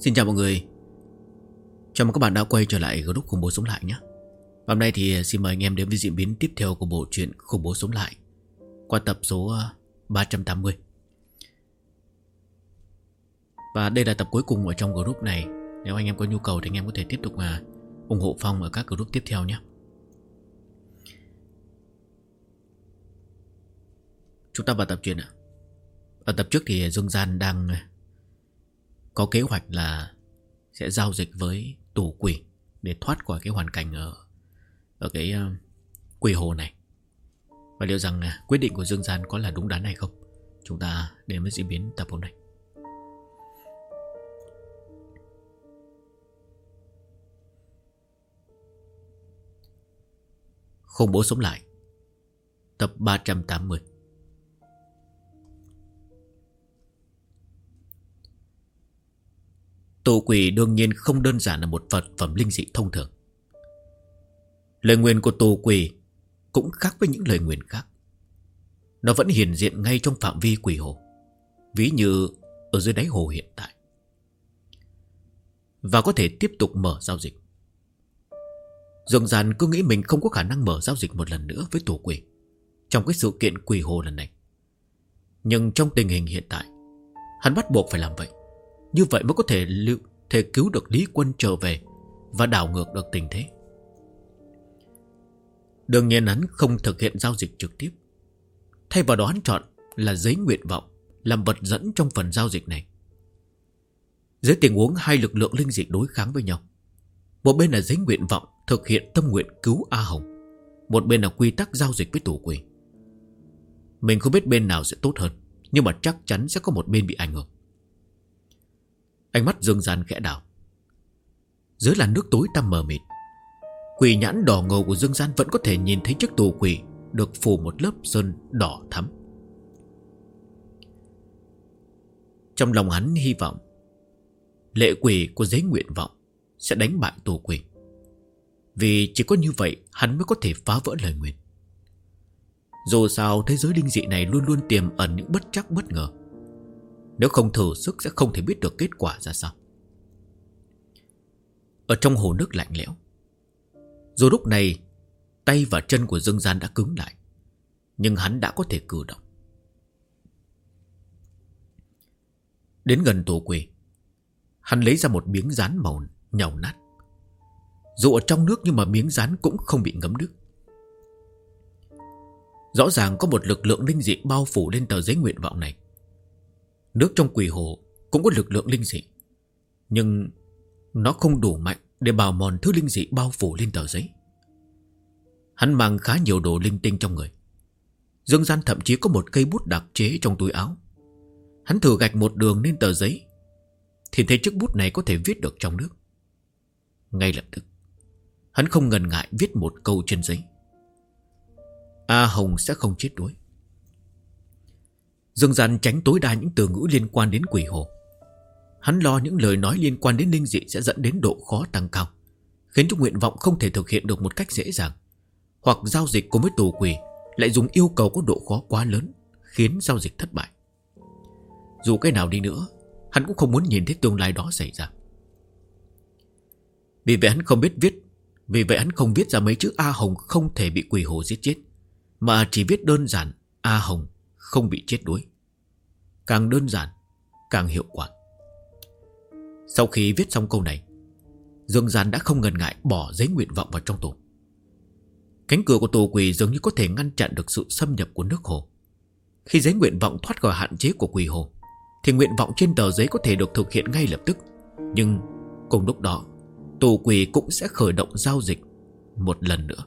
Xin chào mọi người. Chào mừng các bạn đã quay trở lại group Khủng Bố Sống Lại nhé. Hôm nay thì xin mời anh em đến với diễn biến tiếp theo của bộ truyện Khủng Bố Sống Lại qua tập số 380. Và đây là tập cuối cùng ở trong group này. Nếu anh em có nhu cầu thì anh em có thể tiếp tục ủng hộ Phong ở các group tiếp theo nhé. Chúng ta vào tập truyện ạ. Ở tập trước thì Dương Gian đang có kế hoạch là sẽ giao dịch với tù quỷ để thoát khỏi cái hoàn cảnh ở cái quỷ hồ này. Và liệu rằng quyết định của Dương Gian có là đúng đắn hay không? Chúng ta đến với diễn biến tập hôm nay. Khủng Bố Sống Lại tập 380. Tù quỷ đương nhiên không đơn giản là một vật phẩm linh dị thông thường. Lời nguyền của tù quỷ cũng khác với những lời nguyền khác. Nó vẫn hiện diện ngay trong phạm vi quỷ hồ, ví như ở dưới đáy hồ hiện tại, và có thể tiếp tục mở giao dịch. Dương Gian cứ nghĩ mình không có khả năng mở giao dịch một lần nữa với tù quỷ trong cái sự kiện quỷ hồ lần này. Nhưng trong tình hình hiện tại, hắn bắt buộc phải làm vậy. Như vậy mới có thể cứu được Lý Quân trở về và đảo ngược được tình thế. Đương nhiên hắn không thực hiện giao dịch trực tiếp. Thay vào đó hắn chọn là giấy nguyện vọng làm vật dẫn trong phần giao dịch này. Dưới tình huống hai lực lượng linh dị đối kháng với nhau, một bên là giấy nguyện vọng thực hiện tâm nguyện cứu A Hồng, một bên là quy tắc giao dịch với tù quỷ. Mình không biết bên nào sẽ tốt hơn, nhưng mà chắc chắn sẽ có một bên bị ảnh hưởng. Ánh mắt Dương Gian khẽ đảo. Dưới làn nước tối tăm mờ mịt, quỷ nhãn đỏ ngầu của Dương Gian vẫn có thể nhìn thấy chiếc tù quỷ được phủ một lớp sơn đỏ thắm. Trong lòng hắn hy vọng lệ quỷ của giấy nguyện vọng sẽ đánh bại tù quỷ, vì chỉ có như vậy hắn mới có thể phá vỡ lời nguyền. Dù sao thế giới linh dị này luôn luôn tiềm ẩn những bất trắc bất ngờ. Nếu không thử sức sẽ không thể biết được kết quả ra sao. Ở trong hồ nước lạnh lẽo, dù lúc này tay và chân của Dương Gian đã cứng lại, nhưng hắn đã có thể cử động. Đến gần tù quỷ, hắn lấy ra một miếng dán màu nhàu nát. Dù ở trong nước nhưng mà miếng dán cũng không bị ngấm nước. Rõ ràng có một lực lượng linh dị bao phủ lên tờ giấy nguyện vọng này. Nước trong quỷ hồ cũng có lực lượng linh dị, nhưng nó không đủ mạnh để bào mòn thứ linh dị bao phủ lên tờ giấy. Hắn mang khá nhiều đồ linh tinh trong người. Dương Gian thậm chí có một cây bút đặc chế trong túi áo. Hắn thử gạch một đường lên tờ giấy thì thấy chiếc bút này có thể viết được trong nước. Ngay lập tức hắn không ngần ngại viết một câu trên giấy: A Hồng sẽ không chết đuối. Dương Gian tránh tối đa những từ ngữ liên quan đến quỷ hồ. Hắn lo những lời nói liên quan đến linh dị sẽ dẫn đến độ khó tăng cao, khiến cho nguyện vọng không thể thực hiện được một cách dễ dàng, hoặc giao dịch cùng với tù quỷ lại dùng yêu cầu có độ khó quá lớn, khiến giao dịch thất bại. Dù cái nào đi nữa, hắn cũng không muốn nhìn thấy tương lai đó xảy ra. Vì vậy hắn không viết ra mấy chữ A Hồng không thể bị quỷ hồ giết chết, mà chỉ viết đơn giản A Hồng không bị chết đuối. Càng đơn giản càng hiệu quả. Sau khi viết xong câu này, Dương Gian đã không ngần ngại bỏ giấy nguyện vọng vào trong tủ. Cánh cửa của tù quỷ dường như có thể ngăn chặn được sự xâm nhập của nước hồ. Khi giấy nguyện vọng thoát khỏi hạn chế của quỷ hồ, thì nguyện vọng trên tờ giấy có thể được thực hiện ngay lập tức. Nhưng cùng lúc đó, tù quỷ cũng sẽ khởi động giao dịch một lần nữa.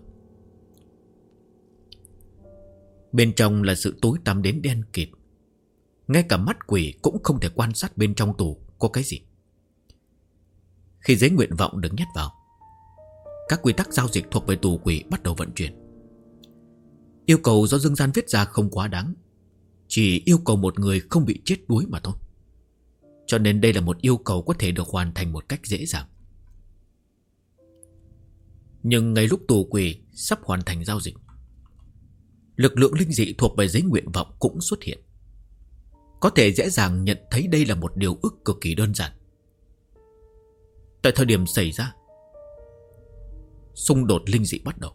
Bên trong là sự tối tăm đến đen kịt. Ngay cả mắt quỷ cũng không thể quan sát bên trong tù có cái gì. Khi giấy nguyện vọng được nhét vào, các quy tắc giao dịch thuộc về tù quỷ bắt đầu vận chuyển. Yêu cầu do Dương Gian viết ra không quá đáng, chỉ yêu cầu một người không bị chết đuối mà thôi. Cho nên đây là một yêu cầu có thể được hoàn thành một cách dễ dàng. Nhưng ngay lúc tù quỷ sắp hoàn thành giao dịch, lực lượng linh dị thuộc về giấy nguyện vọng cũng xuất hiện. Có thể dễ dàng nhận thấy đây là một điều ước cực kỳ đơn giản. Tại thời điểm xảy ra xung đột linh dị bắt đầu,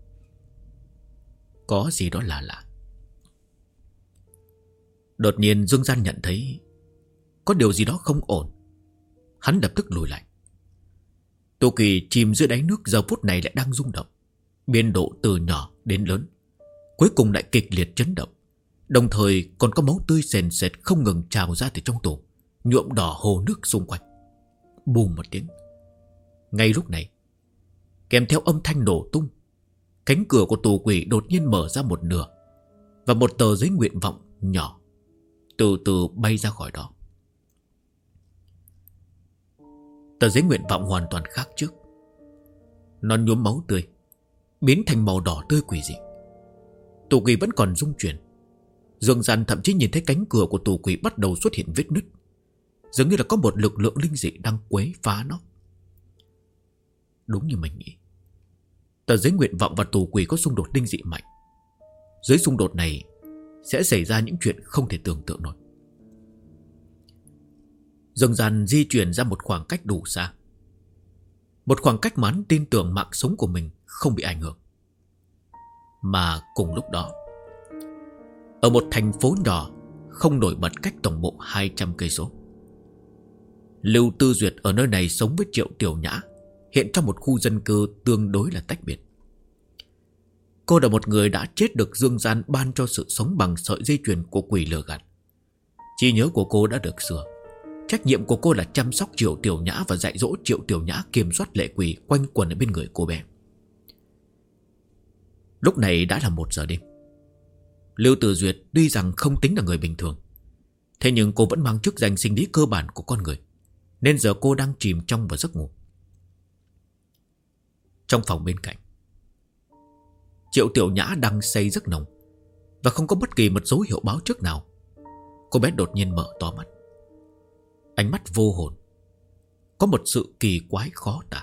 có gì đó lạ lạ. Đột nhiên Dương Gian nhận thấy có điều gì đó không ổn. Hắn lập tức lùi lại. Tô Kỳ chìm dưới đáy nước giờ phút này lại đang rung động, biên độ từ nhỏ đến lớn, cuối cùng lại kịch liệt chấn động. Đồng thời còn có máu tươi sền sệt không ngừng trào ra từ trong tủ, nhuộm đỏ hồ nước xung quanh. Bùm một tiếng. Ngay lúc này, kèm theo âm thanh nổ tung, cánh cửa của tù quỷ đột nhiên mở ra một nửa, và một tờ giấy nguyện vọng nhỏ từ từ bay ra khỏi đó. Tờ giấy nguyện vọng hoàn toàn khác trước. Nó nhuốm máu tươi, biến thành màu đỏ tươi quỷ dị. Tù quỷ vẫn còn rung chuyển. Dương Gian thậm chí nhìn thấy cánh cửa của tù quỷ bắt đầu xuất hiện vết nứt, dường như là có một lực lượng linh dị đang quấy phá nó. Đúng như mình nghĩ, tờ giấy nguyện vọng và tù quỷ có xung đột linh dị mạnh. Dưới xung đột này sẽ xảy ra những chuyện không thể tưởng tượng nổi. Dương Gian di chuyển ra một khoảng cách đủ xa, một khoảng cách mà hắn tin tưởng mạng sống của mình không bị ảnh hưởng. Mà cùng lúc đó, ở một thành phố nhỏ không nổi bật cách tổng bộ 200 cây số, Lưu Tư Duyệt ở nơi này sống với Triệu Tiểu Nhã, hiện trong một khu dân cư tương đối là tách biệt. Cô là một người đã chết được Dương Gian ban cho sự sống bằng sợi dây chuyền của quỷ lừa gạt. Trí nhớ của cô đã được sửa. Trách nhiệm của cô là chăm sóc Triệu Tiểu Nhã và dạy dỗ Triệu Tiểu Nhã kiểm soát lệ quỷ quanh quẩn ở bên người cô bé. Lúc này đã là 1 giờ đêm. Lưu Tử Duyệt tuy rằng không tính là người bình thường, thế nhưng cô vẫn mang chức danh sinh lý cơ bản của con người, nên giờ cô đang chìm trong vào giấc ngủ. Trong phòng bên cạnh, Triệu Tiểu Nhã đang say giấc nồng, và không có bất kỳ một dấu hiệu báo trước nào. Cô bé đột nhiên mở to mắt, ánh mắt vô hồn, có một sự kỳ quái khó tả.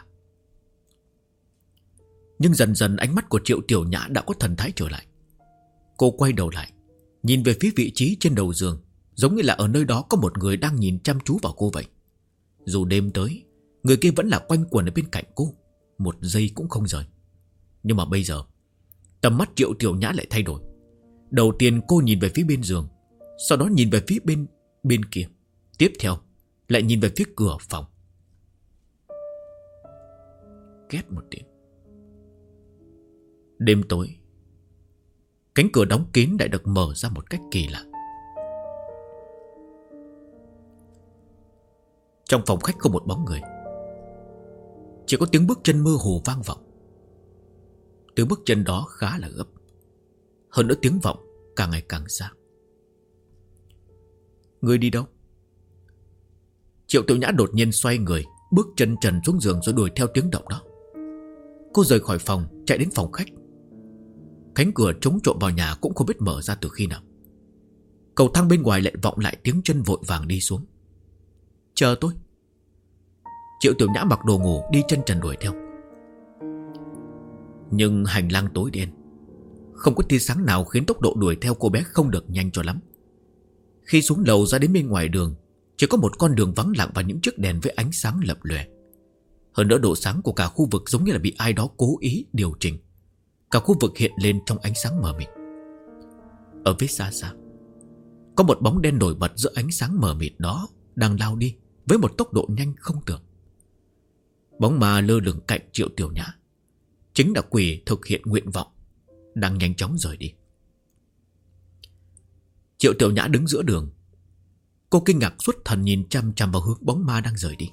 Nhưng dần dần ánh mắt của Triệu Tiểu Nhã đã có thần thái trở lại. Cô quay đầu lại, nhìn về phía vị trí trên đầu giường, giống như là ở nơi đó có một người đang nhìn chăm chú vào cô vậy. Dù đêm tới, người kia vẫn là quanh quẩn ở bên cạnh cô, một giây cũng không rời. Nhưng mà bây giờ, tầm mắt Triệu Tiểu Nhã lại thay đổi. Đầu tiên cô nhìn về phía bên giường, sau đó nhìn về phía bên kia, tiếp theo lại nhìn về phía cửa phòng. Két một tiếng. Đêm tối, cánh cửa đóng kín lại được mở ra một cách kỳ lạ. Trong phòng khách không một bóng người, chỉ có tiếng bước chân mơ hồ vang vọng. Tiếng bước chân đó khá là gấp, hơn nữa tiếng vọng càng ngày càng xa. Người đi đâu? Triệu Tiểu Nhã đột nhiên xoay người, bước chân trần xuống giường rồi đuổi theo tiếng động đó. Cô rời khỏi phòng, chạy đến phòng khách. Cánh cửa chống trộm vào nhà cũng không biết mở ra từ khi nào. Cầu thang bên ngoài lại vọng lại tiếng chân vội vàng đi xuống. Chờ tôi. Triệu Tiểu Nhã mặc đồ ngủ đi chân trần đuổi theo. Nhưng hành lang tối đen, không có tia sáng nào khiến tốc độ đuổi theo cô bé không được nhanh cho lắm. Khi xuống lầu ra đến bên ngoài đường, chỉ có một con đường vắng lặng và những chiếc đèn với ánh sáng lập lòe. Hơn nữa độ sáng của cả khu vực giống như là bị ai đó cố ý điều chỉnh. Cả khu vực hiện lên trong ánh sáng mờ mịt. Ở phía xa xa, có một bóng đen nổi bật giữa ánh sáng mờ mịt đó, đang lao đi với một tốc độ nhanh không tưởng. Bóng ma lơ lửng cạnh Triệu Tiểu Nhã chính là quỷ thực hiện nguyện vọng, đang nhanh chóng rời đi. Triệu Tiểu Nhã đứng giữa đường. Cô kinh ngạc xuất thần nhìn chăm chăm vào hướng bóng ma đang rời đi.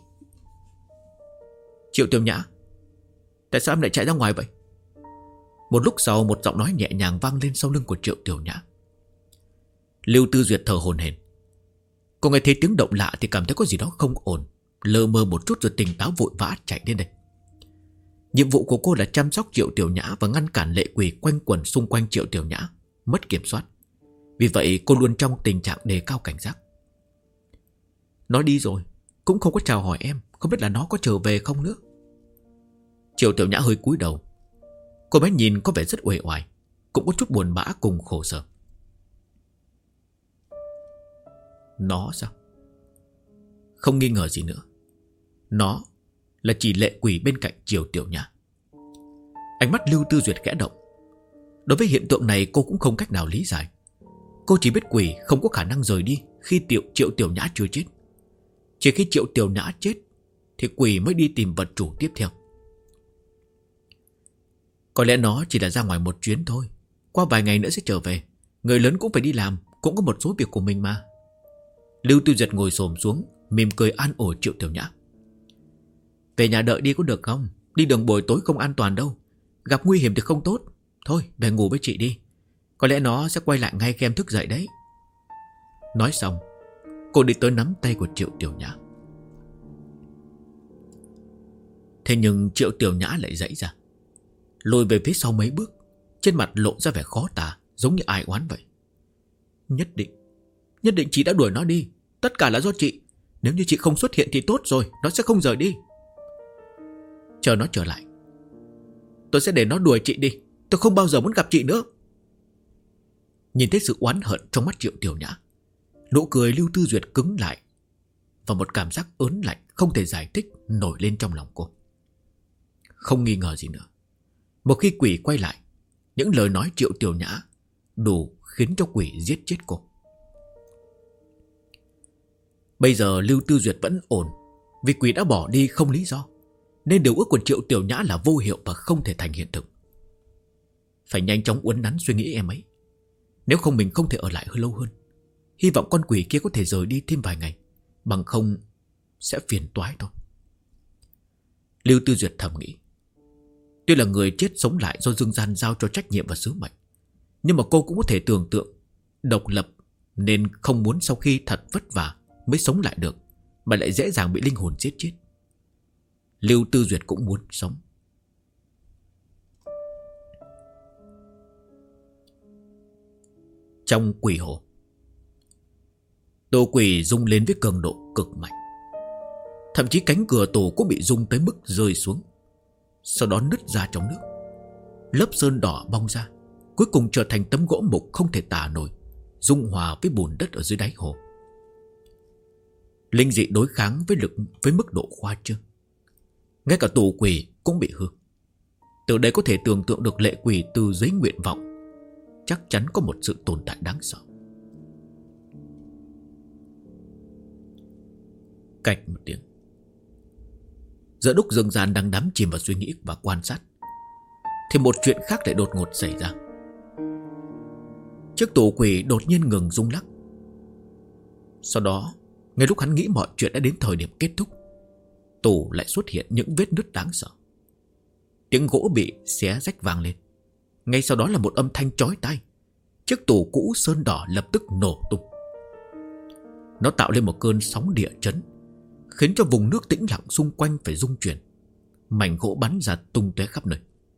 Triệu Tiểu Nhã, tại sao em lại chạy ra ngoài vậy? Một lúc sau, một giọng nói nhẹ nhàng vang lên sau lưng của Triệu Tiểu Nhã. Lưu Tư Duyệt thở hổn hển. Cô nghe thấy tiếng động lạ thì cảm thấy có gì đó không ổn, lờ mờ một chút rồi tỉnh táo vội vã chạy đến đây. Nhiệm vụ của cô là chăm sóc Triệu Tiểu Nhã và ngăn cản lệ quỷ quanh quẩn xung quanh Triệu Tiểu Nhã mất kiểm soát. Vì vậy cô luôn trong tình trạng đề cao cảnh giác. Nó đi rồi, cũng không có chào hỏi em, không biết là nó có trở về không nữa. Triệu Tiểu Nhã hơi cúi đầu. Cô bé nhìn có vẻ rất uể oải, cũng có chút buồn bã cùng khổ sở. Nó sao? Không nghi ngờ gì nữa, nó là chỉ lệ quỷ bên cạnh Triệu Tiểu Nhã. Ánh mắt Lưu Tư Duyệt khẽ động. Đối với hiện tượng này cô cũng không cách nào lý giải. Cô chỉ biết quỷ không có khả năng rời đi khi Triệu Tiểu Nhã chưa chết. Chỉ khi Triệu Tiểu Nhã chết thì quỷ mới đi tìm vật chủ tiếp theo. Có lẽ nó chỉ là ra ngoài một chuyến thôi, qua vài ngày nữa sẽ trở về. Người lớn cũng phải đi làm, cũng có một số việc của mình mà. Lưu Tư Duyệt ngồi xổm xuống, mỉm cười an ủi Triệu Tiểu Nhã. Về nhà đợi đi có được không? Đi đường buổi tối không an toàn đâu, gặp nguy hiểm thì không tốt. Thôi về ngủ với chị đi, có lẽ nó sẽ quay lại ngay khi em thức dậy đấy. Nói xong, cô đi tới nắm tay của Triệu Tiểu Nhã. Thế nhưng Triệu Tiểu Nhã lại giãy ra, lùi về phía sau mấy bước, trên mặt lộ ra vẻ khó tả, giống như ai oán vậy. Nhất định chị đã đuổi nó đi. Tất cả là do chị. Nếu như chị không xuất hiện thì tốt rồi, nó sẽ không rời đi. Chờ nó trở lại, tôi sẽ để nó đuổi chị đi. Tôi không bao giờ muốn gặp chị nữa. Nhìn thấy sự oán hận trong mắt Triệu Tiểu Nhã, nụ cười Lưu Tư Duyệt cứng lại, và một cảm giác ớn lạnh không thể giải thích nổi lên trong lòng cô. Không nghi ngờ gì nữa, một khi quỷ quay lại, những lời nói Triệu Tiểu Nhã đủ khiến cho quỷ giết chết cô. Bây giờ Lưu Tư Duyệt vẫn ổn, vì quỷ đã bỏ đi không lý do, nên điều ước của Triệu Tiểu Nhã là vô hiệu và không thể thành hiện thực. Phải nhanh chóng uốn nắn suy nghĩ em ấy, nếu không mình không thể ở lại lâu hơn. Hy vọng con quỷ kia có thể rời đi thêm vài ngày, bằng không sẽ phiền toái thôi. Lưu Tư Duyệt thầm nghĩ. Tuy là người chết sống lại do dương gian giao cho trách nhiệm và sứ mệnh, nhưng mà cô cũng có thể tưởng tượng độc lập, nên không muốn sau khi thật vất vả mới sống lại được, mà lại dễ dàng bị linh hồn giết chết. Lưu Tư Duyệt cũng muốn sống. Trong quỷ hồ, tổ quỷ rung lên với cường độ cực mạnh. Thậm chí cánh cửa tổ cũng bị rung tới mức rơi xuống, sau đó nứt ra trong nước. Lớp sơn đỏ bong ra, cuối cùng trở thành tấm gỗ mục không thể tả nổi, dung hòa với bùn đất ở dưới đáy hồ. Linh dị đối kháng với mức độ khoa trương. Ngay cả tù quỷ cũng bị hư. Từ đây có thể tưởng tượng được lệ quỷ từ giấy nguyện vọng chắc chắn có một sự tồn tại đáng sợ. Cạch một tiếng, giữa lúc Dương Gian đang đắm chìm vào suy nghĩ và quan sát, thì một chuyện khác lại đột ngột xảy ra. Chiếc tủ quỷ đột nhiên ngừng rung lắc. Sau đó, ngay lúc hắn nghĩ mọi chuyện đã đến thời điểm kết thúc, tủ lại xuất hiện những vết nứt đáng sợ. Tiếng gỗ bị xé rách vang lên. Ngay sau đó là một âm thanh chói tai. Chiếc tủ cũ sơn đỏ lập tức nổ tung. Nó tạo lên một cơn sóng địa chấn, khiến cho vùng nước tĩnh lặng xung quanh phải rung chuyển. Mảnh gỗ bắn ra tung tóe khắp nơi.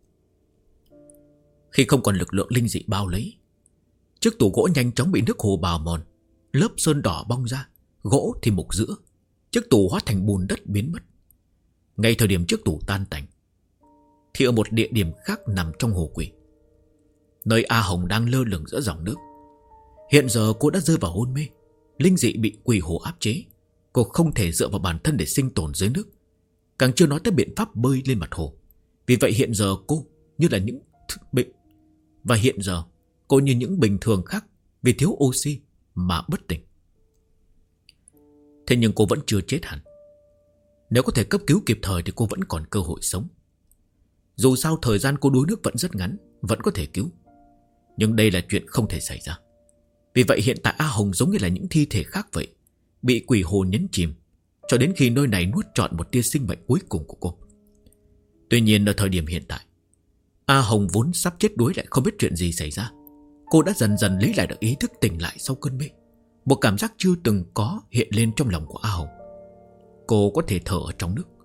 Khi không còn lực lượng linh dị bao lấy, chiếc tủ gỗ nhanh chóng bị nước hồ bào mòn. Lớp sơn đỏ bong ra, gỗ thì mục giữa. Chiếc tủ hóa thành bùn đất biến mất. Ngay thời điểm chiếc tủ tan tành, thì ở một địa điểm khác nằm trong hồ quỷ, nơi A Hồng đang lơ lửng giữa dòng nước. Hiện giờ cô đã rơi vào hôn mê. Linh dị bị quỷ hồ áp chế. Cô không thể dựa vào bản thân để sinh tồn dưới nước, càng chưa nói tới biện pháp bơi lên mặt hồ. Vì vậy hiện giờ cô như là những bệnh, và hiện giờ cô như những bình thường khác vì thiếu oxy mà bất tỉnh. Thế nhưng cô vẫn chưa chết hẳn. Nếu có thể cấp cứu kịp thời thì cô vẫn còn cơ hội sống. Dù sao thời gian cô đuối nước vẫn rất ngắn, vẫn có thể cứu. Nhưng đây là chuyện không thể xảy ra. Vì vậy hiện tại A Hồng giống như là những thi thể khác vậy, bị quỷ hồ nhấn chìm, cho đến khi nơi này nuốt trọn một tia sinh mệnh cuối cùng của cô. Tuy nhiên ở thời điểm hiện tại, A Hồng vốn sắp chết đuối lại không biết chuyện gì xảy ra. Cô đã dần dần lấy lại được ý thức, tỉnh lại sau cơn mê. Một cảm giác chưa từng có hiện lên trong lòng của A Hồng. Cô có thể thở ở trong nước.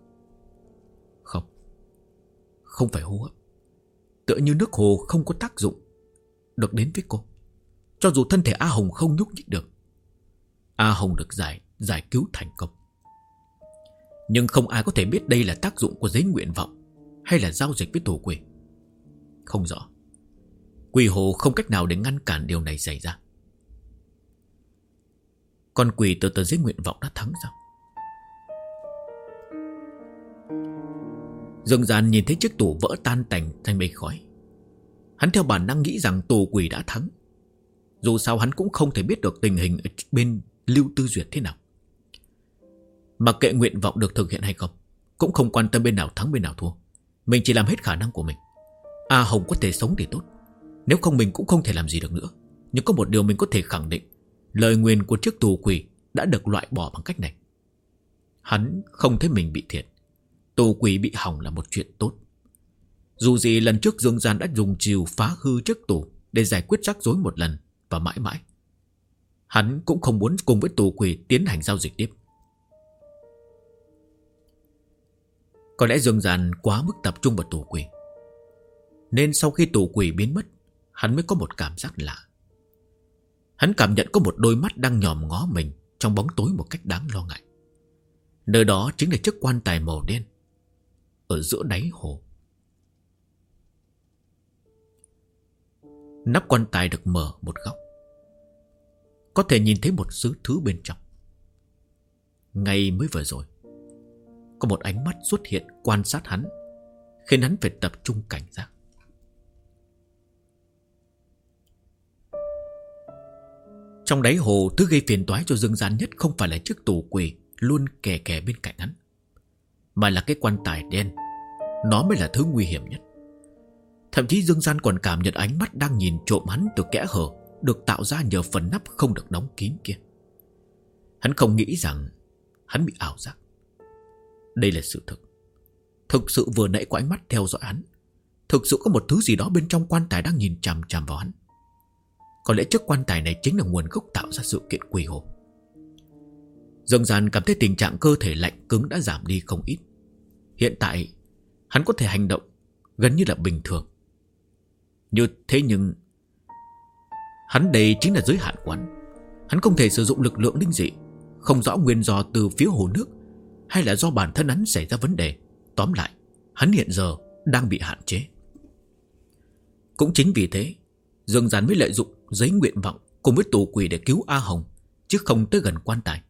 Không phải hô hấp. Tựa như nước hồ không có tác dụng được đến với cô. Cho dù thân thể A Hồng không nhúc nhích được, A Hồng được giải cứu thành công. Nhưng không ai có thể biết đây là tác dụng của giấy nguyện vọng hay là giao dịch với tổ quỷ. Không rõ. Quỷ hồ không cách nào để ngăn cản điều này xảy ra. Con quỷ từ tờ giấy nguyện vọng đã thắng sao? Dương Gian nhìn thấy chiếc tủ vỡ tan tành thành mây khói. Hắn theo bản năng nghĩ rằng tù quỷ đã thắng. Dù sao hắn cũng không thể biết được tình hình ở bên Lưu Tư Duyệt thế nào. Mặc kệ nguyện vọng được thực hiện hay không, cũng không quan tâm bên nào thắng bên nào thua. Mình chỉ làm hết khả năng của mình. A Hồng có thể sống thì tốt, nếu không mình cũng không thể làm gì được nữa. Nhưng có một điều mình có thể khẳng định, lời nguyền của chiếc tù quỷ đã được loại bỏ bằng cách này. Hắn không thấy mình bị thiệt. Tù quỷ bị hỏng là một chuyện tốt. Dù gì lần trước Dương Gian đã dùng chiều phá hư chiếc tù để giải quyết rắc rối một lần và mãi mãi. Hắn cũng không muốn cùng với tù quỷ tiến hành giao dịch tiếp. Có lẽ Dương Gian quá mức tập trung vào tù quỷ, nên sau khi tù quỷ biến mất, hắn mới có một cảm giác lạ. Hắn cảm nhận có một đôi mắt đang nhòm ngó mình trong bóng tối một cách đáng lo ngại. Nơi đó chính là chiếc quan tài màu đen ở giữa đáy hồ. Nắp quan tài được mở một góc, có thể nhìn thấy một số thứ bên trong. Ngay mới vừa rồi, có một ánh mắt xuất hiện quan sát hắn, khiến hắn phải tập trung cảnh giác. Trong đáy hồ, thứ gây phiền toái cho Dương Gian nhất không phải là chiếc tù quỷ luôn kè kè bên cạnh hắn, mà là cái quan tài đen. Nó mới là thứ nguy hiểm nhất. Thậm chí Dương Gian còn cảm nhận ánh mắt đang nhìn trộm hắn từ kẽ hở được tạo ra nhờ phần nắp không được đóng kín kia. Hắn không nghĩ rằng hắn bị ảo giác. Đây là sự thực. Thực sự vừa nãy có ánh mắt theo dõi hắn. Thực sự có một thứ gì đó bên trong quan tài đang nhìn chằm chằm vào hắn. Có lẽ chiếc quan tài này chính là nguồn gốc tạo ra sự kiện quỷ hồ. Dương Gian cảm thấy tình trạng cơ thể lạnh cứng đã giảm đi không ít. Hiện tại hắn có thể hành động gần như là bình thường. Như thế nhưng hắn đây chính là giới hạn của hắn. Hắn không thể sử dụng lực lượng linh dị. Không rõ nguyên do từ phía hồ nước hay là do bản thân hắn xảy ra vấn đề. Tóm lại, hắn hiện giờ đang bị hạn chế. Cũng chính vì thế, Dương Gian mới lợi dụng giấy nguyện vọng cùng với tù quỷ để cứu A Hồng, chứ không tới gần quan tài.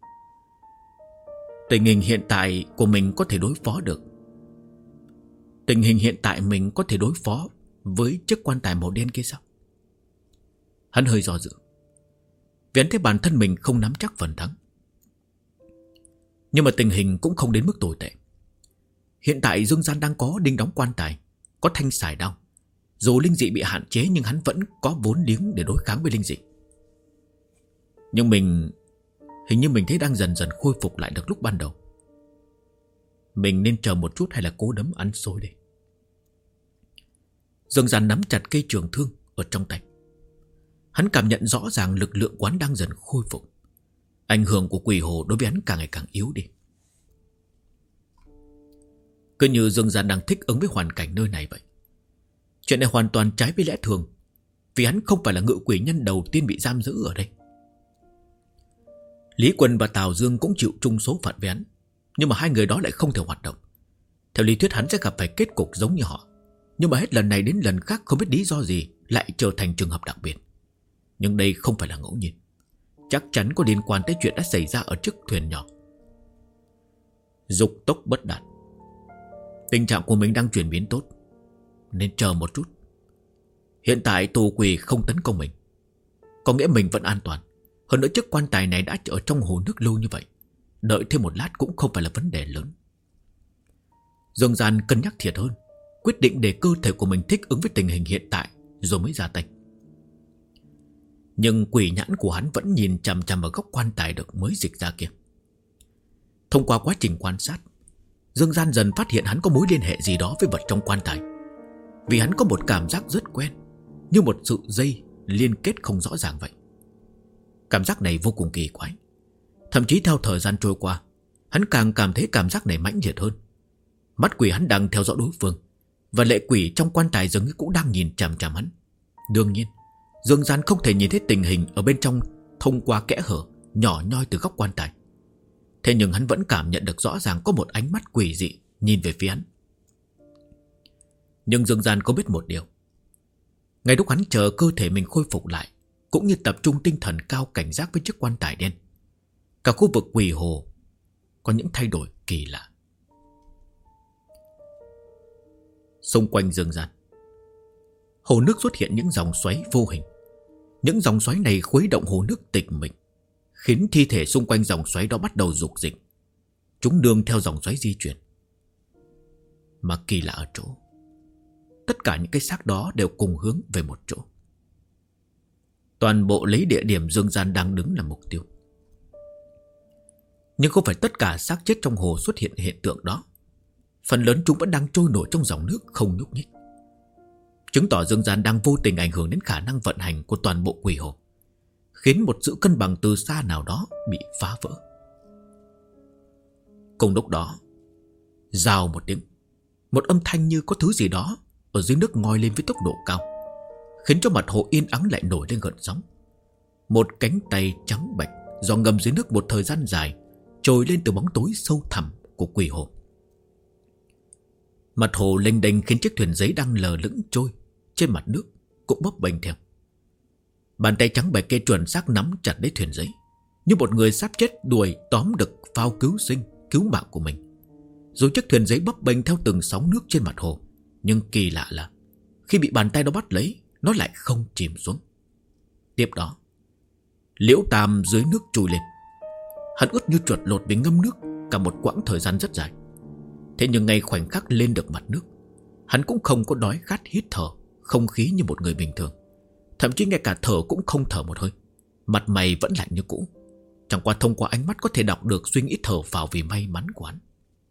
Tình hình hiện tại của mình có thể đối phó được. Tình hình hiện tại mình có thể đối phó với chiếc quan tài màu đen kia sao? Hắn hơi do dự, vì hắn thấy bản thân mình không nắm chắc phần thắng. Nhưng mà tình hình cũng không đến mức tồi tệ. Hiện tại Dương Gian đang có đinh đóng quan tài, có thanh xài đao. Dù linh dị bị hạn chế nhưng hắn vẫn có vốn liếng để đối kháng với linh dị. Nhưng hình như mình thấy đang dần dần khôi phục lại được lúc ban đầu. Mình nên chờ một chút hay là cố đấm ăn xôi đây? Dương Gian nắm chặt cây trường thương ở trong tay. Hắn cảm nhận rõ ràng lực lượng quán đang dần khôi phục. Ảnh hưởng của quỷ hồ đối với hắn càng ngày càng yếu đi. Cứ như Dương Gian đang thích ứng với hoàn cảnh nơi này vậy. Chuyện này hoàn toàn trái với lẽ thường, vì hắn không phải là ngự quỷ nhân đầu tiên bị giam giữ ở đây. Lý Quân và Tào Dương cũng chịu chung số phận với hắn, nhưng mà hai người đó lại không thể hoạt động. Theo lý thuyết hắn sẽ gặp phải kết cục giống như họ, nhưng mà hết lần này đến lần khác không biết lý do gì lại trở thành trường hợp đặc biệt. Nhưng đây không phải là ngẫu nhiên, chắc chắn có liên quan tới chuyện đã xảy ra ở chiếc thuyền nhỏ. Dục tốc bất đạt. Tình trạng của mình đang chuyển biến tốt, nên chờ một chút. Hiện tại tù quỷ không tấn công mình, có nghĩa mình vẫn an toàn. Hơn nữa chiếc quan tài này đã ở trong hồ nước lâu như vậy, đợi thêm một lát cũng không phải là vấn đề lớn. Dương Gian cân nhắc thiệt hơn, quyết định để cơ thể của mình thích ứng với tình hình hiện tại rồi mới ra tay. Nhưng quỷ nhãn của hắn vẫn nhìn chằm chằm vào góc quan tài được mới dịch ra kia. Thông qua quá trình quan sát, Dương Gian dần phát hiện hắn có mối liên hệ gì đó với vật trong quan tài. Vì hắn có một cảm giác rất quen, như một sự dây liên kết không rõ ràng vậy. Cảm giác này vô cùng kỳ quái. Thậm chí theo thời gian trôi qua, hắn càng cảm thấy cảm giác này mãnh liệt hơn. Mắt quỷ hắn đang theo dõi đối phương, và lệ quỷ trong quan tài dường như cũng đang nhìn chằm chằm hắn. Đương nhiên, Dương Gian không thể nhìn thấy tình hình ở bên trong thông qua kẽ hở nhỏ nhoi từ góc quan tài. Thế nhưng hắn vẫn cảm nhận được rõ ràng có một ánh mắt quỷ dị nhìn về phía hắn. Nhưng Dương Gian có biết một điều. Ngay lúc hắn chờ cơ thể mình khôi phục lại, cũng như tập trung tinh thần cao cảnh giác với chiếc quan tài đen, cả khu vực quỷ hồ có những thay đổi kỳ lạ. Xung quanh dương gian, hồ nước xuất hiện những dòng xoáy vô hình. Những dòng xoáy này khuấy động hồ nước tịch mịch, khiến thi thể xung quanh dòng xoáy đó bắt đầu rục rịch. Chúng nương theo dòng xoáy di chuyển. Mà kỳ lạ ở chỗ, tất cả những cái xác đó đều cùng hướng về một chỗ. Toàn bộ lấy địa điểm dương gian đang đứng làm mục tiêu. Nhưng không phải tất cả xác chết trong hồ xuất hiện hiện tượng đó. Phần lớn chúng vẫn đang trôi nổi trong dòng nước không nhúc nhích, chứng tỏ dương gian đang vô tình ảnh hưởng đến khả năng vận hành của toàn bộ quỷ hồ, khiến một sự cân bằng từ xa nào đó bị phá vỡ. Cùng lúc đó, rào một tiếng, một âm thanh như có thứ gì đó ở dưới nước ngoi lên với tốc độ cao, khiến cho mặt hồ yên ắng lại nổi lên gợn sóng. Một cánh tay trắng bệch do ngâm dưới nước một thời gian dài trồi lên từ bóng tối sâu thẳm của quỷ hồ. Mặt hồ lênh đênh khiến chiếc thuyền giấy đang lờ lững trôi trên mặt nước cũng bấp bênh theo. Bàn tay trắng bệch kia chuẩn xác nắm chặt lấy thuyền giấy, như một người sắp chết đuổi tóm được phao cứu sinh, cứu mạng của mình. Dù chiếc thuyền giấy bấp bênh theo từng sóng nước trên mặt hồ, nhưng kỳ lạ là khi bị bàn tay đó bắt lấy, nó lại không chìm xuống. Tiếp đó, Liễu Tam dưới nước trôi lên. Hắn ướt như chuột lột bị ngâm nước cả một quãng thời gian rất dài. Thế nhưng ngay khoảnh khắc lên được mặt nước, hắn cũng không có đói khát hít thở không khí như một người bình thường. Thậm chí ngay cả thở cũng không thở một hơi. Mặt mày vẫn lạnh như cũ. Chẳng qua thông qua ánh mắt có thể đọc được suy nghĩ thở phào vì may mắn của hắn.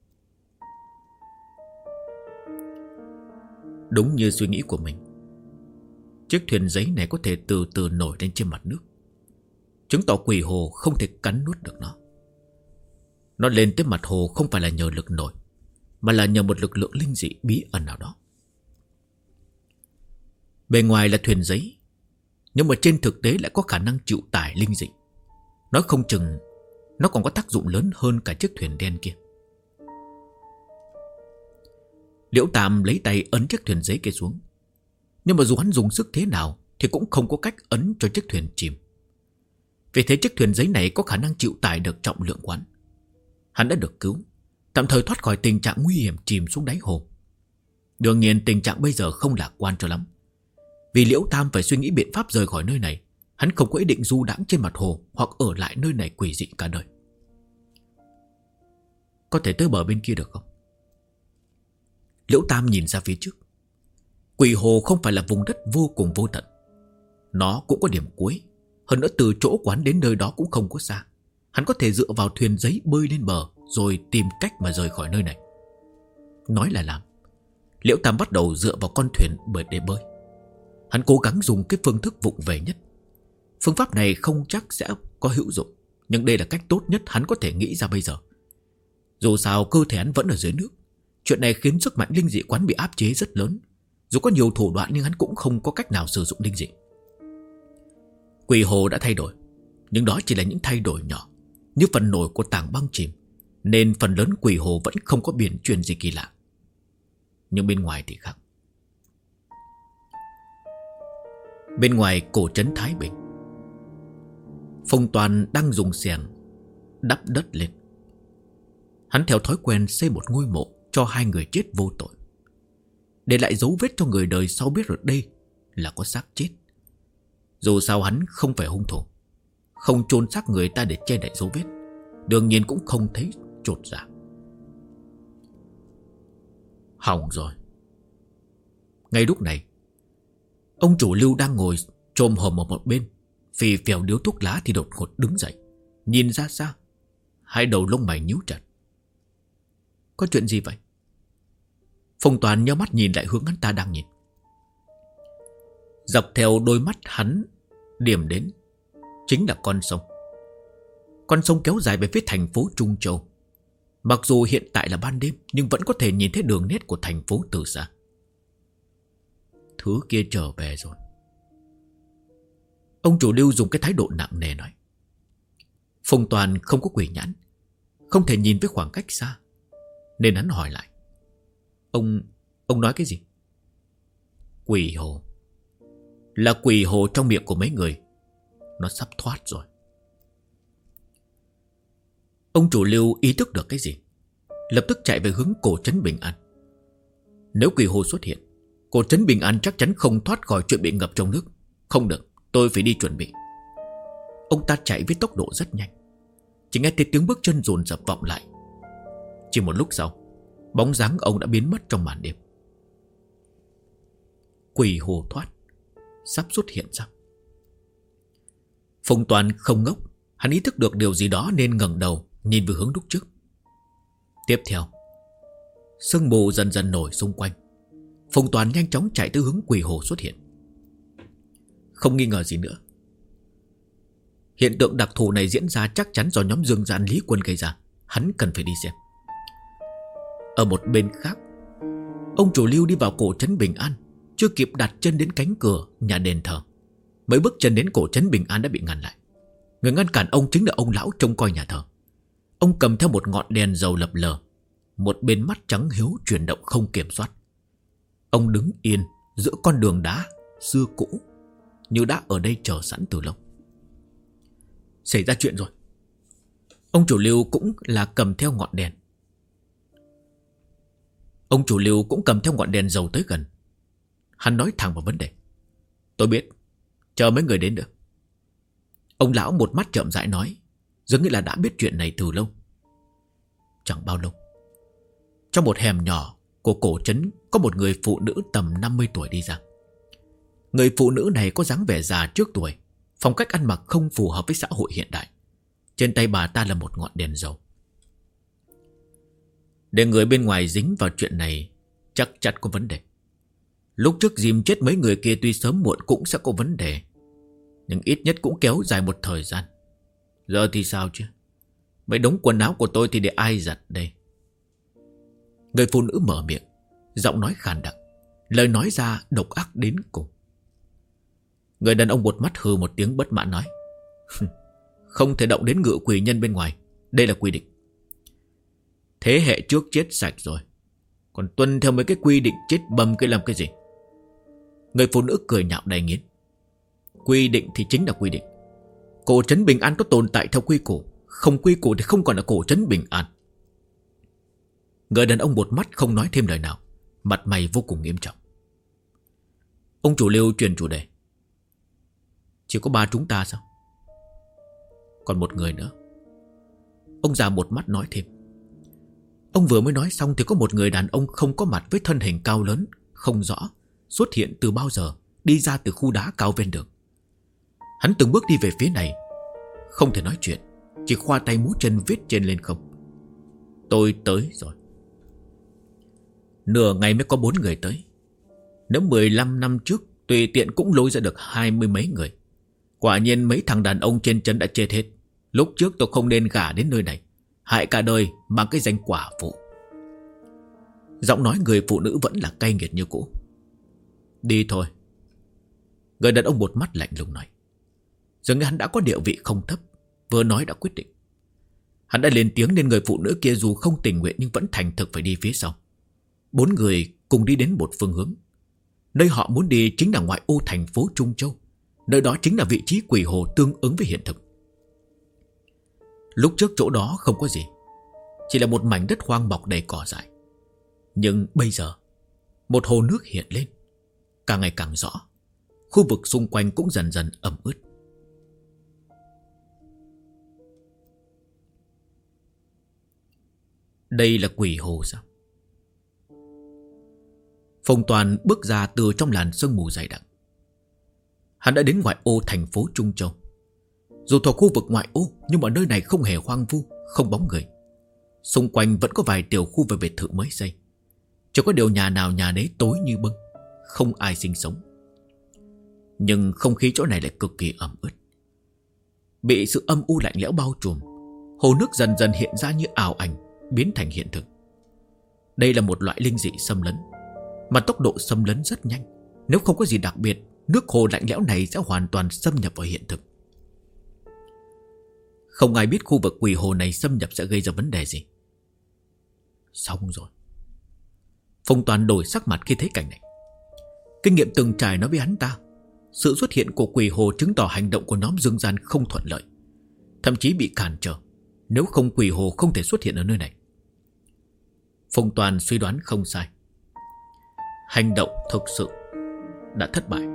Đúng như suy nghĩ của mình, chiếc thuyền giấy này có thể từ từ nổi lên trên mặt nước, chứng tỏ quỷ hồ không thể cắn nuốt được nó. Nó lên tới mặt hồ không phải là nhờ lực nổi, mà là nhờ một lực lượng linh dị bí ẩn nào đó. Bề ngoài là thuyền giấy, nhưng mà trên thực tế lại có khả năng chịu tải linh dị. Nói không chừng nó còn có tác dụng lớn hơn cả chiếc thuyền đen kia. Liễu Tam lấy tay ấn chiếc thuyền giấy kia xuống, nhưng mà dù hắn dùng sức thế nào thì cũng không có cách ấn cho chiếc thuyền chìm. Vì thế chiếc thuyền giấy này có khả năng chịu tải được trọng lượng của hắn. Hắn đã được cứu, tạm thời thoát khỏi tình trạng nguy hiểm chìm xuống đáy hồ. Đương nhiên tình trạng bây giờ không lạc quan cho lắm. Vì Liễu Tam phải suy nghĩ biện pháp rời khỏi nơi này. Hắn không có ý định du đãng trên mặt hồ hoặc ở lại nơi này quỷ dị cả đời. Có thể tới bờ bên kia được không? Liễu Tam nhìn ra phía trước. Quỷ hồ không phải là vùng đất vô cùng vô tận. Nó cũng có điểm cuối. Hơn nữa từ chỗ quán đến nơi đó cũng không có xa. Hắn có thể dựa vào thuyền giấy bơi lên bờ, rồi tìm cách mà rời khỏi nơi này. Nói là làm. Liễu Tam bắt đầu dựa vào con thuyền để bơi. Hắn cố gắng dùng cái phương thức vụng về nhất. Phương pháp này không chắc sẽ có hữu dụng, nhưng đây là cách tốt nhất hắn có thể nghĩ ra bây giờ. Dù sao cơ thể hắn vẫn ở dưới nước. Chuyện này khiến sức mạnh linh dị quán bị áp chế rất lớn. Dù có nhiều thủ đoạn nhưng hắn cũng không có cách nào sử dụng linh dị. Quỷ hồ đã thay đổi, nhưng đó chỉ là những thay đổi nhỏ, như phần nổi của tảng băng chìm, nên phần lớn quỷ hồ vẫn không có biến chuyển gì kỳ lạ. Nhưng bên ngoài thì khác. Bên ngoài cổ trấn Thái Bình, Phong Toàn đang dùng xẻng đắp đất lên. Hắn theo thói quen xây một ngôi mộ cho hai người chết vô tội, để lại dấu vết cho người đời sau biết ở đây là có xác chết. Dù sao hắn không phải hung thủ, không chôn xác người ta để che đậy dấu vết, đương nhiên cũng không thấy chột dạ. Hỏng rồi. Ngay lúc này, ông chủ Lưu đang ngồi chồm hổm ở một bên, phì phèo điếu thuốc lá thì đột ngột đứng dậy, nhìn ra xa, hai đầu lông mày nhíu chặt. Có chuyện gì vậy? Phong Toàn nhíu mắt nhìn lại hướng hắn ta đang nhìn. Dọc theo đôi mắt hắn điểm đến chính là con sông. Con sông kéo dài về phía thành phố Trung Châu. Mặc dù hiện tại là ban đêm, nhưng vẫn có thể nhìn thấy đường nét của thành phố từ xa. Thứ kia trở về rồi. Ông chủ Lưu dùng cái thái độ nặng nề nói. Phong Toàn không có quỷ nhãn, không thể nhìn với khoảng cách xa, nên hắn hỏi lại. Ông nói cái gì? Quỷ hồ. Là quỷ hồ trong miệng của mấy người. Nó sắp thoát rồi. Ông chủ Lưu ý thức được cái gì, lập tức chạy về hướng cổ trấn Bình An. Nếu quỷ hồ xuất hiện, cổ trấn Bình An chắc chắn không thoát khỏi chuyện bị ngập trong nước. Không được, tôi phải đi chuẩn bị. Ông ta chạy với tốc độ rất nhanh. Chỉ nghe thấy tiếng bước chân dồn dập vọng lại. Chỉ một lúc sau, bóng dáng ông đã biến mất trong màn đêm. Quỷ hồ thoát, sắp xuất hiện ra. Phùng Toàn không ngốc. Hắn ý thức được điều gì đó nên ngẩng đầu nhìn về hướng lúc trước. Tiếp theo, sương mù dần dần nổi xung quanh. Phùng Toàn nhanh chóng chạy tới hướng quỷ hồ xuất hiện. Không nghi ngờ gì nữa, hiện tượng đặc thù này diễn ra chắc chắn do nhóm Dương Gian Lý Quân gây ra. Hắn cần phải đi xem. Ở một bên khác, ông chủ Lưu đi vào cổ trấn Bình An, chưa kịp đặt chân đến cánh cửa nhà đền thờ, mấy bước chân đến cổ trấn Bình An đã bị ngăn lại. Người ngăn cản ông chính là ông lão trông coi nhà thờ. Ông cầm theo một ngọn đèn dầu lập lờ, một bên mắt trắng hiếu chuyển động không kiểm soát. Ông đứng yên giữa con đường đá xưa cũ, như đã ở đây chờ sẵn từ lâu. Xảy ra chuyện rồi. Ông chủ Lưu cũng là cầm theo ngọn đèn. Ông chủ Lưu cũng cầm theo ngọn đèn dầu tới gần. Hắn nói thẳng vào vấn đề. Tôi biết, chờ mấy người đến được. Ông lão một mắt chậm rãi nói, dường như là đã biết chuyện này từ lâu. Chẳng bao lâu, trong một hẻm nhỏ của cổ trấn có một người phụ nữ tầm 50 tuổi đi ra. Người phụ nữ này có dáng vẻ già trước tuổi, phong cách ăn mặc không phù hợp với xã hội hiện đại. Trên tay bà ta là một ngọn đèn dầu. Để người bên ngoài dính vào chuyện này chắc chắn có vấn đề. Lúc trước dìm chết mấy người kia tuy sớm muộn cũng sẽ có vấn đề, nhưng ít nhất cũng kéo dài một thời gian. Giờ thì sao chứ? Mấy đống quần áo của tôi thì để ai giặt đây? Người phụ nữ mở miệng, giọng nói khàn đặc, lời nói ra độc ác đến cùng. Người đàn ông một mắt hừ một tiếng bất mãn nói, không thể động đến ngựa quỷ nhân bên ngoài, đây là quy định. Thế hệ trước chết sạch rồi, còn tuân theo mấy cái quy định chết bầm cái làm cái gì? Người phụ nữ cười nhạo đầy nghiến. Quy định thì chính là quy định. Cổ trấn Bình An có tồn tại theo quy củ, không quy củ thì không còn là cổ trấn Bình An. Người đàn ông một mắt không nói thêm lời nào, mặt mày vô cùng nghiêm trọng. Ông chủ Lưu truyền chủ đề. Chỉ có 3 chúng ta sao? Còn một người nữa. Ông già một mắt nói thêm. Ông vừa mới nói xong thì có một người đàn ông không có mặt với thân hình cao lớn, không rõ xuất hiện từ bao giờ, đi ra từ khu đá cao ven đường. Hắn từng bước đi về phía này, không thể nói chuyện, chỉ khoa tay múa chân viết trên lên không. Tôi tới rồi. Nửa ngày mới có 4 người tới. Nếu 15 năm trước tùy tiện cũng lôi ra được 20 mấy người. Quả nhiên mấy thằng đàn ông trên trấn đã chết hết. Lúc trước tôi không nên gả đến nơi này, hại cả đời mang cái danh quả phụ. Giọng nói người phụ nữ vẫn là cay nghiệt như cũ. Đi thôi. Người đàn ông một mắt lạnh lùng nói. Dường như hắn đã có địa vị không thấp, vừa nói đã quyết định. Hắn đã lên tiếng nên người phụ nữ kia dù không tình nguyện nhưng vẫn thành thực phải đi phía sau. 4 người cùng đi đến một phương hướng. Nơi họ muốn đi chính là ngoại ô thành phố Trung Châu. Nơi đó chính là vị trí quỷ hồ tương ứng với hiện thực. Lúc trước chỗ đó không có gì, chỉ là một mảnh đất hoang mọc đầy cỏ dại. Nhưng bây giờ một hồ nước hiện lên, càng ngày càng rõ. Khu vực xung quanh cũng dần dần ẩm ướt. Đây là quỷ hồ sao? Phùng Toàn bước ra từ trong làn sương mù dày đặc. Hắn đã đến ngoại ô thành phố Trung Châu. Dù thuộc khu vực ngoại ô, nhưng mà nơi này không hề hoang vu, không bóng người. Xung quanh vẫn có vài tiểu khu về biệt thự mới xây. Chỉ có điều nhà nào nhà đấy tối như bưng, không ai sinh sống. Nhưng không khí chỗ này lại cực kỳ ẩm ướt. Bị sự âm u lạnh lẽo bao trùm, hồ nước dần dần hiện ra như ảo ảnh, biến thành hiện thực. Đây là một loại linh dị xâm lấn, mà tốc độ xâm lấn rất nhanh. Nếu không có gì đặc biệt, nước hồ lạnh lẽo này sẽ hoàn toàn xâm nhập vào hiện thực. Không ai biết khu vực quỷ hồ này xâm nhập sẽ gây ra vấn đề gì. Xong rồi. Phùng Toàn đổi sắc mặt khi thấy cảnh này. Kinh nghiệm từng trải nói với hắn ta, sự xuất hiện của quỷ hồ chứng tỏ hành động của nhóm Dương Gian không thuận lợi, thậm chí bị cản trở. Nếu không quỷ hồ không thể xuất hiện ở nơi này. Phùng Toàn suy đoán không sai. Hành động thực sự đã thất bại.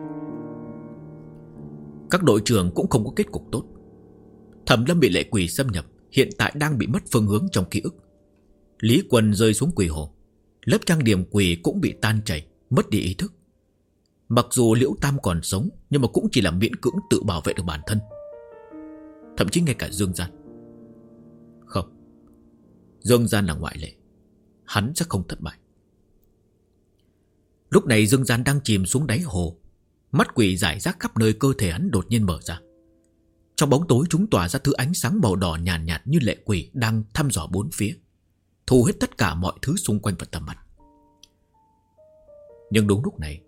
Các đội trưởng cũng không có kết cục tốt. Thẩm Lâm bị lệ quỷ xâm nhập, hiện tại đang bị mất phương hướng trong ký ức. Lý Quân rơi xuống quỷ hồ, lớp trang điểm quỷ cũng bị tan chảy, mất đi ý thức. Mặc dù Liễu Tam còn sống, nhưng mà cũng chỉ là miễn cưỡng tự bảo vệ được bản thân. Thậm chí ngay cả Dương Gian. Không, Dương Gian là ngoại lệ. Hắn sẽ không thất bại. Lúc này Dương Gian đang chìm xuống đáy hồ. Mắt quỷ rải rác khắp nơi cơ thể hắn đột nhiên mở ra. Trong bóng tối chúng tỏa ra thứ ánh sáng màu đỏ nhàn nhạt như lệ quỷ đang thăm dò bốn phía, thu hết tất cả mọi thứ xung quanh vào tầm mắt. Nhưng đúng lúc này,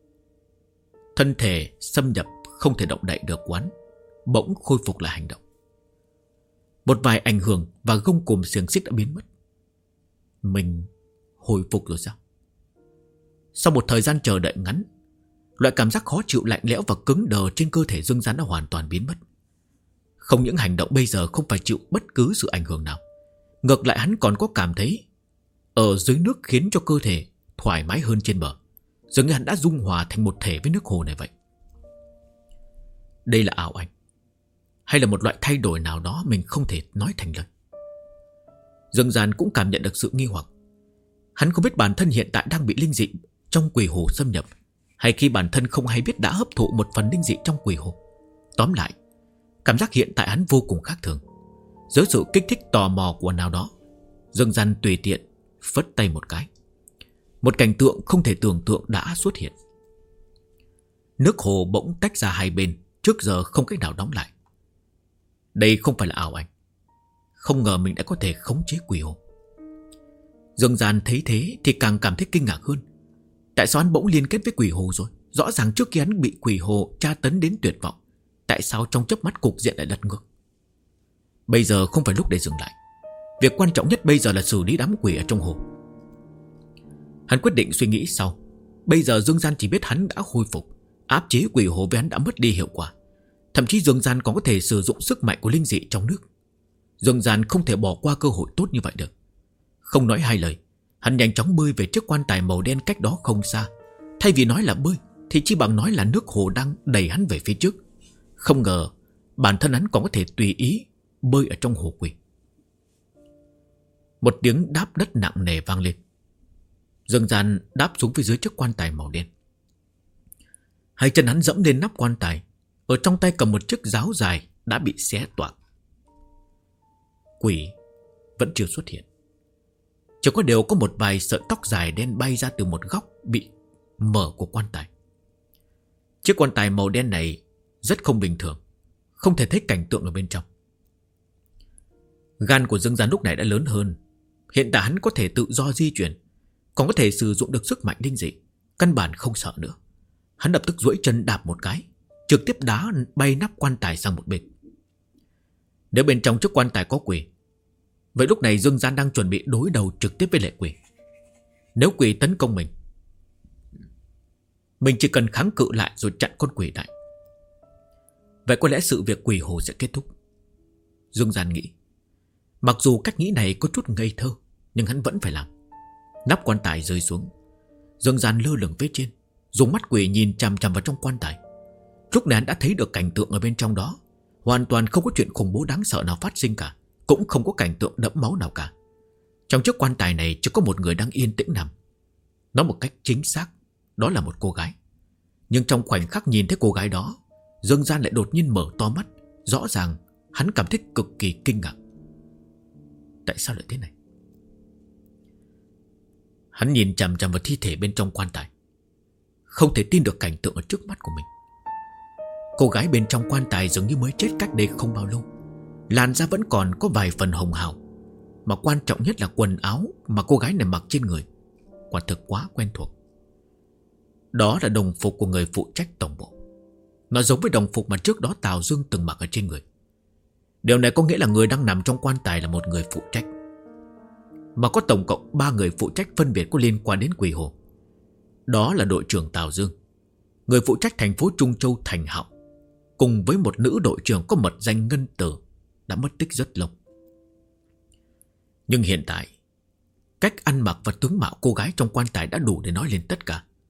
thân thể xâm nhập không thể động đậy được quán bỗng khôi phục lại hành động. Một vài ảnh hưởng và gông cùm xiềng xích đã biến mất. Mình hồi phục rồi sao? Sau một thời gian chờ đợi ngắn, loại cảm giác khó chịu lạnh lẽo và cứng đờ trên cơ thể Dương Gian đã hoàn toàn biến mất. Không những hành động bây giờ không phải chịu bất cứ sự ảnh hưởng nào, ngược lại hắn còn có cảm thấy ở dưới nước khiến cho cơ thể thoải mái hơn trên bờ. Dường như hắn đã dung hòa thành một thể với nước hồ này vậy. Đây là ảo ảnh, hay là một loại thay đổi nào đó mình không thể nói thành lời? Dương Gian cũng cảm nhận được sự nghi hoặc. Hắn không biết bản thân hiện tại đang bị linh dị trong quỷ hồ xâm nhập, hay khi bản thân không hay biết đã hấp thụ một phần linh dị trong quỷ hồ. Tóm lại, cảm giác hiện tại hắn vô cùng khác thường. Dưới sự kích thích tò mò của nào đó, Dương Gian tùy tiện phất tay một cái. Một cảnh tượng không thể tưởng tượng đã xuất hiện. Nước hồ bỗng tách ra hai bên, trước giờ không cách nào đóng lại. Đây không phải là ảo ảnh. Không ngờ mình đã có thể khống chế quỷ hồ. Dương Gian thấy thế thì càng cảm thấy kinh ngạc hơn. Tại sao hắn bỗng liên kết với quỷ hồ rồi? Rõ ràng trước khi hắn bị quỷ hồ tra tấn đến tuyệt vọng, tại sao trong chớp mắt cục diện lại lật ngược? Bây giờ không phải lúc để dừng lại. Việc quan trọng nhất bây giờ là xử lý đám quỷ ở trong hồ. Hắn quyết định suy nghĩ sau. Bây giờ Dương Gian chỉ biết hắn đã khôi phục, áp chế quỷ hồ với hắn đã mất đi hiệu quả. Thậm chí Dương Gian còn có thể sử dụng sức mạnh của linh dị trong nước. Dương Gian không thể bỏ qua cơ hội tốt như vậy được. Không nói hai lời, hắn nhanh chóng bơi về chiếc quan tài màu đen cách đó không xa. Thay vì nói là bơi thì chỉ bằng nói là nước hồ đang đẩy hắn về phía trước. Không ngờ bản thân hắn còn có thể tùy ý bơi ở trong hồ quỷ. Một tiếng đáp đất nặng nề vang lên. Dương Gian đáp xuống phía dưới chiếc quan tài màu đen. Hai chân hắn dẫm lên nắp quan tài. Ở trong tay cầm một chiếc giáo dài đã bị xé toạc. Quỷ vẫn chưa xuất hiện. Chỉ có điều có một vài sợi tóc dài đen bay ra từ một góc bị mở của quan tài. Chiếc quan tài màu đen này rất không bình thường, không thể thấy cảnh tượng ở bên trong. Gan của Dương Gian lúc này đã lớn hơn. Hiện tại hắn có thể tự do di chuyển, còn có thể sử dụng được sức mạnh linh dị, căn bản không sợ nữa. Hắn lập tức duỗi chân đạp một cái, trực tiếp đá bay nắp quan tài sang một bên. Nếu bên trong chiếc quan tài có quỷ, vậy lúc này Dương Gian đang chuẩn bị đối đầu trực tiếp với lệ quỷ. Nếu quỷ tấn công mình chỉ cần kháng cự lại rồi chặn con quỷ lại. Vậy có lẽ sự việc quỷ hồ sẽ kết thúc. Dương Gian nghĩ. Mặc dù cách nghĩ này có chút ngây thơ, nhưng hắn vẫn phải làm. Nắp quan tài rơi xuống. Dương Gian lơ lửng phía trên, dùng mắt quỷ nhìn chằm chằm vào trong quan tài. Lúc này hắn đã thấy được cảnh tượng ở bên trong đó. Hoàn toàn không có chuyện khủng bố đáng sợ nào phát sinh cả, cũng không có cảnh tượng đẫm máu nào cả. Trong chiếc quan tài này chỉ có một người đang yên tĩnh nằm. Nói một cách chính xác, đó là một cô gái. Nhưng trong khoảnh khắc nhìn thấy cô gái đó, Dương Gian lại đột nhiên mở to mắt. Rõ ràng hắn cảm thấy cực kỳ kinh ngạc. Tại sao lại thế này? Hắn nhìn chằm chằm vào thi thể bên trong quan tài, không thể tin được cảnh tượng ở trước mắt của mình. Cô gái bên trong quan tài dường như mới chết cách đây không bao lâu. Làn da vẫn còn có vài phần hồng hào, mà quan trọng nhất là quần áo mà cô gái này mặc trên người quả thực quá quen thuộc. Đó là đồng phục của người phụ trách tổng bộ. Nó giống với đồng phục mà trước đó Tào Dương từng mặc ở trên người. Điều này có nghĩa là người đang nằm trong quan tài là một người phụ trách. Mà có tổng cộng 3 người phụ trách phân biệt có liên quan đến quỷ hồ. Đó là đội trưởng Tào Dương, người phụ trách thành phố Trung Châu Thành Hạo, cùng với một nữ đội trưởng có mật danh Ngân Tử, đã mất tích rất lâu. Nhưng hiện tại, cách ăn mặc và tướng mạo cô gái trong quan tài đã đủ để nói lên tất cả.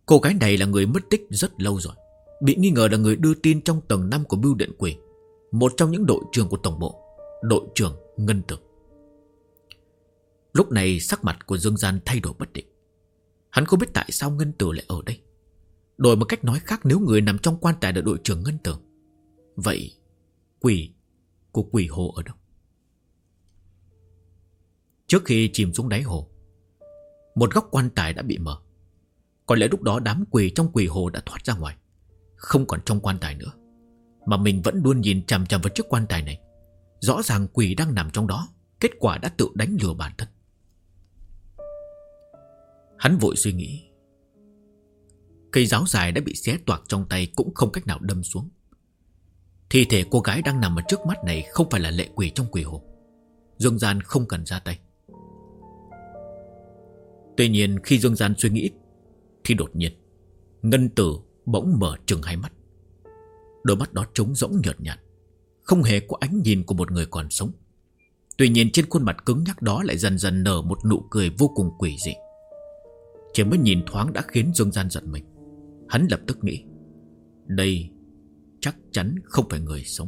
Cô gái này là người mất tích rất lâu rồi, bị nghi ngờ là người đưa tin trong tầng 5 của Bưu Điện Quỷ, một trong những đội trưởng của tổng bộ, đội trưởng Ngân Tử. Lúc này sắc mặt của Dương Gian thay đổi bất định. Hắn không biết tại sao Ngân Tử lại ở đây. Đổi một cách nói khác, nếu người nằm trong quan tài là đội trưởng Ngân Tử, vậy quỷ của quỷ hồ ở đâu? Trước khi chìm xuống đáy hồ, một góc quan tài đã bị mở. Có lẽ lúc đó đám quỷ trong quỷ hồ đã thoát ra ngoài, không còn trong quan tài nữa, mà mình vẫn luôn nhìn chằm chằm vào chiếc quan tài này. Rõ ràng quỷ đang nằm trong đó, kết quả đã tự đánh lừa bản thân. Hắn vội suy nghĩ. Cây giáo dài đã bị xé toạc trong tay, cũng không cách nào đâm xuống. Thi thể cô gái đang nằm ở trước mắt này không phải là lệ quỷ trong quỷ hồ. Dương Gian không cần ra tay. Tuy nhiên khi Dương Gian suy nghĩ thì đột nhiên Ngân Tử bỗng mở trừng hai mắt. Đôi mắt đó trống rỗng nhợt nhạt, không hề có ánh nhìn của một người còn sống. Tuy nhiên trên khuôn mặt cứng nhắc đó lại dần dần nở một nụ cười vô cùng quỷ dị. Chỉ mới nhìn thoáng đã khiến Dương Gian giận mình. Hắn lập tức nghĩ, đây chắc chắn không phải người sống.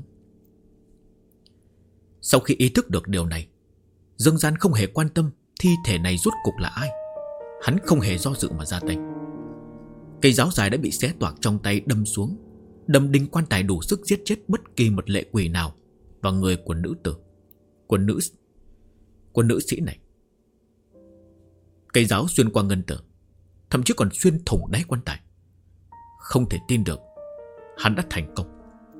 Sau khi ý thức được điều này, Dương Gian không hề quan tâm thi thể này rốt cục là ai. Hắn không hề do dự mà ra tay. Cây giáo dài đã bị xé toạc trong tay đâm xuống, đâm đinh quan tài đủ sức giết chết bất kỳ một lệ quỷ nào vào người của nữ tử, của nữ sĩ này. Cây giáo xuyên qua Ngân Tử, thậm chí còn xuyên thủng đáy quan tài. Không thể tin được hắn đã thành công.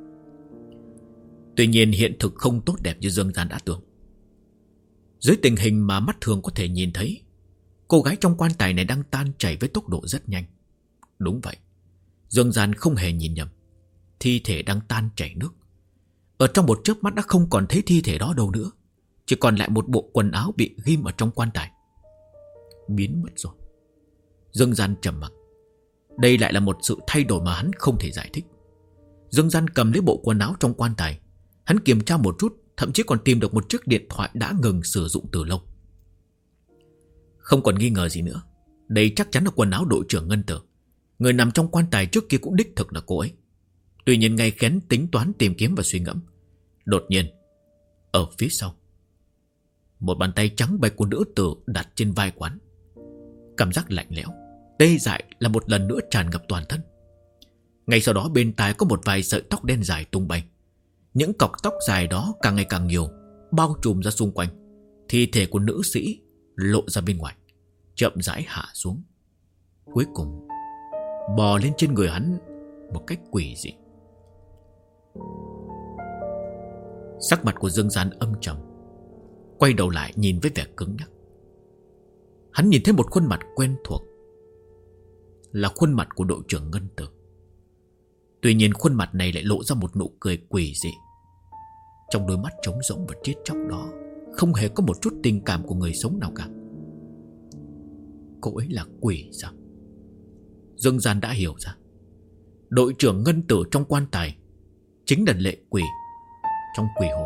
Tuy nhiên hiện thực không tốt đẹp như Dương Gian đã tưởng. Dưới tình hình mà mắt thường có thể nhìn thấy, cô gái trong quan tài này đang tan chảy với tốc độ rất nhanh. Đúng vậy, Dương Gian không hề nhìn nhầm. Thi thể đang tan chảy nước. Ở trong một chớp mắt đã không còn thấy thi thể đó đâu nữa, chỉ còn lại một bộ quần áo bị ghim ở trong quan tài. Biến mất rồi. Dương Gian trầm mặc. Đây lại là một sự thay đổi mà hắn không thể giải thích. Dương Gian cầm lấy bộ quần áo trong quan tài. Hắn kiểm tra một chút, thậm chí còn tìm được một chiếc điện thoại đã ngừng sử dụng từ lâu. Không còn nghi ngờ gì nữa, đây chắc chắn là quần áo đội trưởng Ngân Tử. Người nằm trong quan tài trước kia cũng đích thực là cô ấy. Tuy nhiên ngay khén tính toán tìm kiếm và suy ngẫm, đột nhiên ở phía sau, một bàn tay trắng bệch của nữ tử đặt trên vai quán. Cảm giác lạnh lẽo, tê dại là một lần nữa tràn ngập toàn thân. Ngay sau đó bên tai có một vài sợi tóc đen dài tung bay. Những cọc tóc dài đó càng ngày càng nhiều, bao trùm ra xung quanh. Thi thể của nữ sĩ lộ ra bên ngoài, chậm rãi hạ xuống, cuối cùng bò lên trên người hắn một cách quỷ dị. Sắc mặt của Dương Gian âm trầm, quay đầu lại nhìn với vẻ cứng nhắc. Hắn nhìn thấy một khuôn mặt quen thuộc, là khuôn mặt của đội trưởng Ngân Tử. Tuy nhiên khuôn mặt này lại lộ ra một nụ cười quỷ dị. Trong đôi mắt trống rỗng và chết chóc đó không hề có một chút tình cảm của người sống nào cả. Cô ấy là quỷ sao? Dương Gian đã hiểu ra, đội trưởng Ngân Tử trong quan tài chính là lệ quỷ trong quỷ hồ.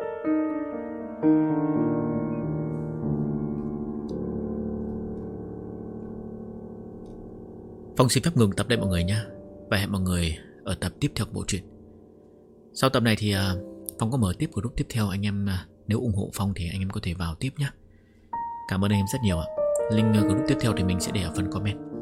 Phong xin phép ngừng tập đây mọi người nha, và hẹn mọi người ở tập tiếp theo của bộ truyện. Sau tập này thì Phong có mở tiếp group tiếp theo. Anh em nếu ủng hộ Phong thì anh em có thể vào tiếp nhé. Cảm ơn anh em rất nhiều ạ. Link group tiếp theo thì mình sẽ để ở phần comment.